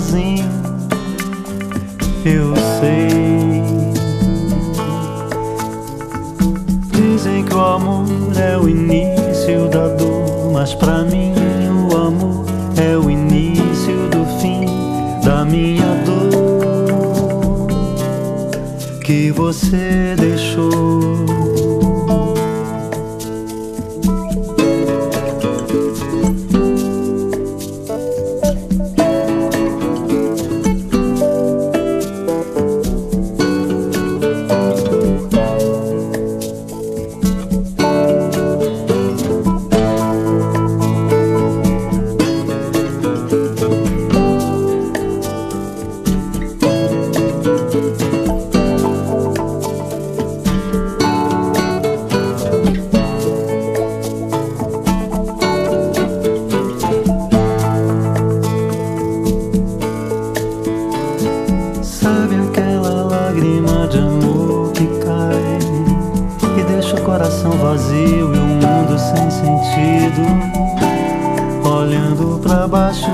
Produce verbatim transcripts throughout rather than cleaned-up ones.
sozinho, eu sei. Dizem que o amor é o início da dor, mas pra mim o amor é o início do fim da minha dor que você deixou. Sabe aquela lágrima de amor que cai e deixa o coração vazio e o mundo sem sentido, olhando pra baixo,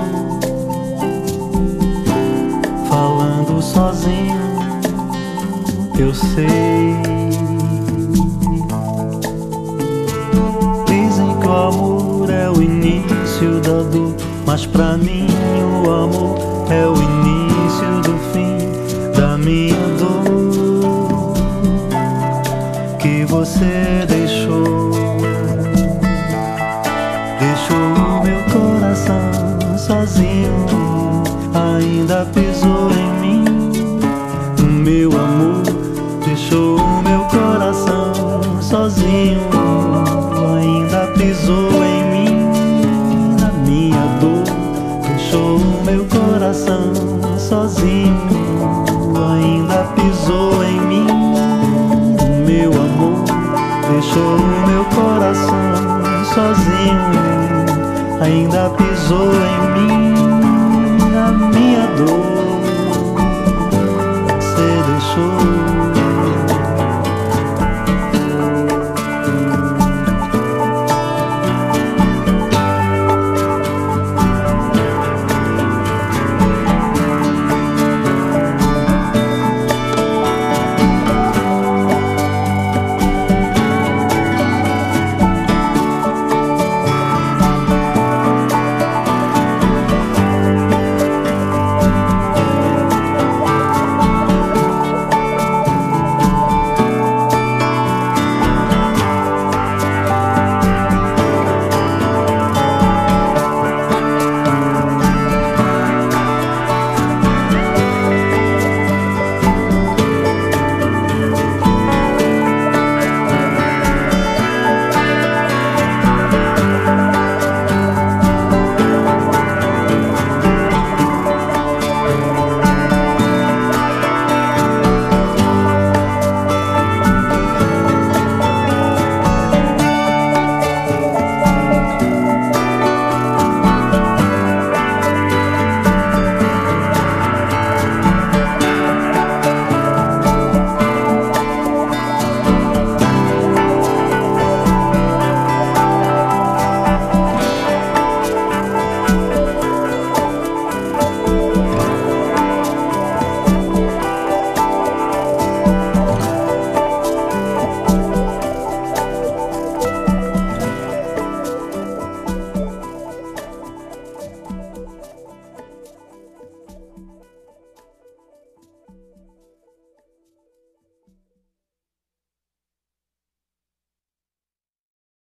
falando sozinho, eu sei. Dizem que o amor é o início da dor, mas pra mim o amor é o início do fim da minha dor que você deixou. Deixou o meu coração sozinho, ainda pisou em mim, no meu amor. Deixou o meu coração sozinho, ainda pisou em mim, na minha dor. Deixou o meu coração sozinho, ainda pisou em mim, no meu amor. Deixou o meu coração sozinho, ainda pisou em mim, na minha dor. Você deixou